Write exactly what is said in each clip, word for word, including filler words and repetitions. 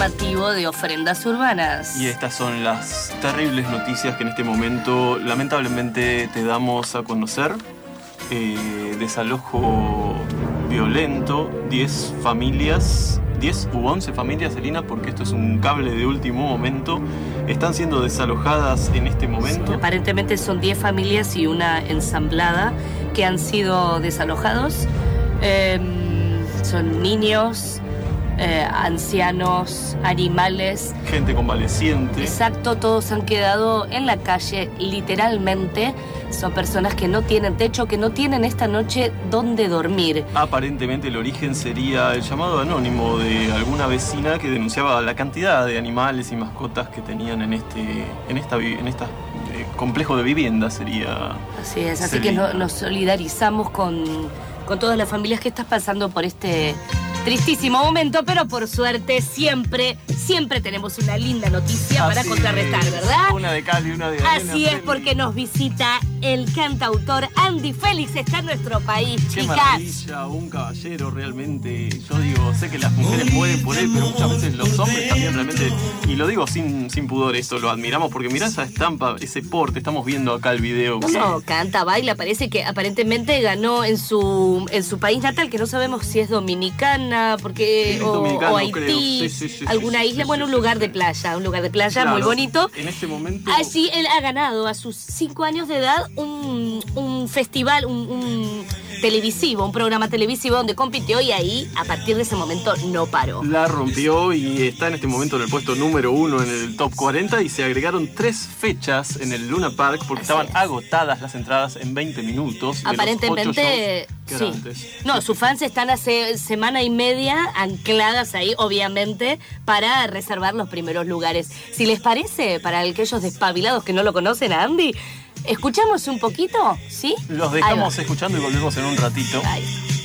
informativo de Ofrendas Urbanas. Y estas son las terribles noticias que en este momento lamentablemente te damos a conocer. Eh, desalojo violento, diez familias, diez u once familias, Elina, porque esto es un cable de último momento, están siendo desalojadas en este momento. Sí, aparentemente son diez familias y una ensamblada que han sido desalojados. Eh, son niños, eh, ancianos, animales. Gente convaleciente. Exacto, todos han quedado en la calle, literalmente. Son personas que no tienen techo, que no tienen esta noche dónde dormir. Aparentemente el origen sería el llamado anónimo de alguna vecina que denunciaba la cantidad de animales y mascotas que tenían en este en esta en esta eh, complejo de vivienda sería. Así es, así sería. que no, nos solidarizamos con, con todas las familias que están pasando por este tristísimo momento, pero por suerte siempre, siempre tenemos una linda noticia Así para contrarrestar, es. ¿verdad? Una de cal y una de arena. Así es, porque nos visita el cantautor Andy Félix, está en nuestro país, Qué chicas. maravilla, un caballero realmente. Yo digo, sé que las mujeres mueren por él, pero muchas veces los hombres también realmente, y lo digo sin, sin pudor esto, lo admiramos, porque mirá esa estampa, ese porte, estamos viendo acá el video. No, que... no, canta, baila, parece que aparentemente ganó en su, en su país natal, que no sabemos si es dominicana, porque Es o, dominicano, o Haití, creo. Sí, sí, sí, alguna sí, isla, sí, bueno, sí, un lugar sí, de sí. playa, un lugar de playa Claro, muy bonito. En este momento. Allí él ha ganado a sus cinco años de edad un, un festival, un, un televisivo, un programa televisivo donde compitió y ahí, a partir de ese momento, no paró. La rompió y está en este momento en el puesto número uno en el top cuarenta y se agregaron tres fechas en el Luna Park porque Así estaban es. agotadas las entradas en veinte minutos. de Aparentemente, los ocho shows que sí. eran antes. No, sus fans están hace semana y media ancladas ahí, obviamente, para reservar los primeros lugares. Si les parece, para aquellos despabilados que no lo conocen a Andy, escuchamos un poquito, ¿sí? Los Ahí dejamos va. escuchando y volvemos en un ratito. Ahí.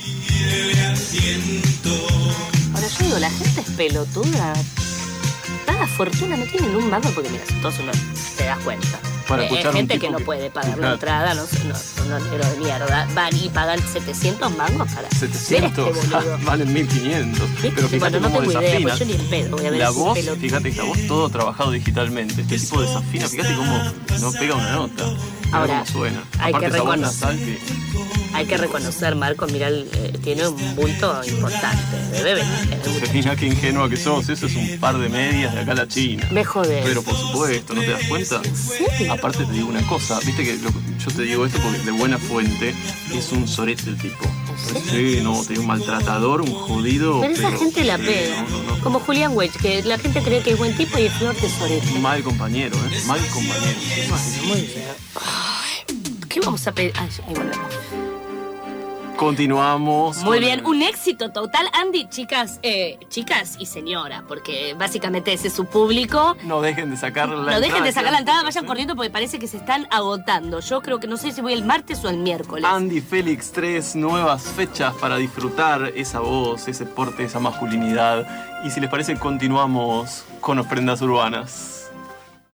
Ahora yo digo, la gente es pelotuda. Paga fortuna, no tienen un mango porque mira, todos uno te das cuenta. Para Eh, escuchar un gente tipo que no que- puede pagar Claro. la entrada, no sé, no, son unos negros de mierda. Van y pagan setecientos mangos para setecientos, ver este boludo. valen mil quinientos. ¿Viste? Pero fíjate Bueno, no cómo tengo idea, desafina. pues yo ni el pedo voy a ver La ese voz, pelotudo. fíjate, esta voz todo trabajado digitalmente. Este tipo desafina, fíjate cómo no pega una nota. Mirá Ahora, cómo suena. hay Aparte que esa voz reconocer. nasal que... Hay que reconocer, Marco, mira, eh, tiene un bulto importante. Debe venir. el muchacho. Mira qué ingenua que sos, eso es un par de medias de acá a la China. Me jodés. Pero por supuesto, ¿no te das cuenta? ¿Sí? Aparte te digo una cosa, viste que lo- yo te digo esto porque de buena fuente es un sorete el tipo. Sí, no, te digo un maltratador, un jodido. Pero esa gente la sí, pega. no, no, no. Como Julián Weich, que la gente cree que es buen tipo y es flor de sorete. Mal compañero, ¿eh? Mal compañero. Muy bien. Ay, ¿qué vamos a pedir? Ay, ahí volvemos. Continuamos. Muy con bien, el- un éxito total. Andy, chicas, eh, chicas y señora, porque básicamente ese es su público. No dejen de sacar la No entrada. dejen de sacar la entrada, chicos, vayan ¿eh? corriendo porque parece que se están agotando. Yo creo que no sé si voy el martes o el miércoles. Andy Félix, tres nuevas fechas para disfrutar esa voz, ese porte, esa masculinidad. Y si les parece, continuamos con Ofrendas Urbanas.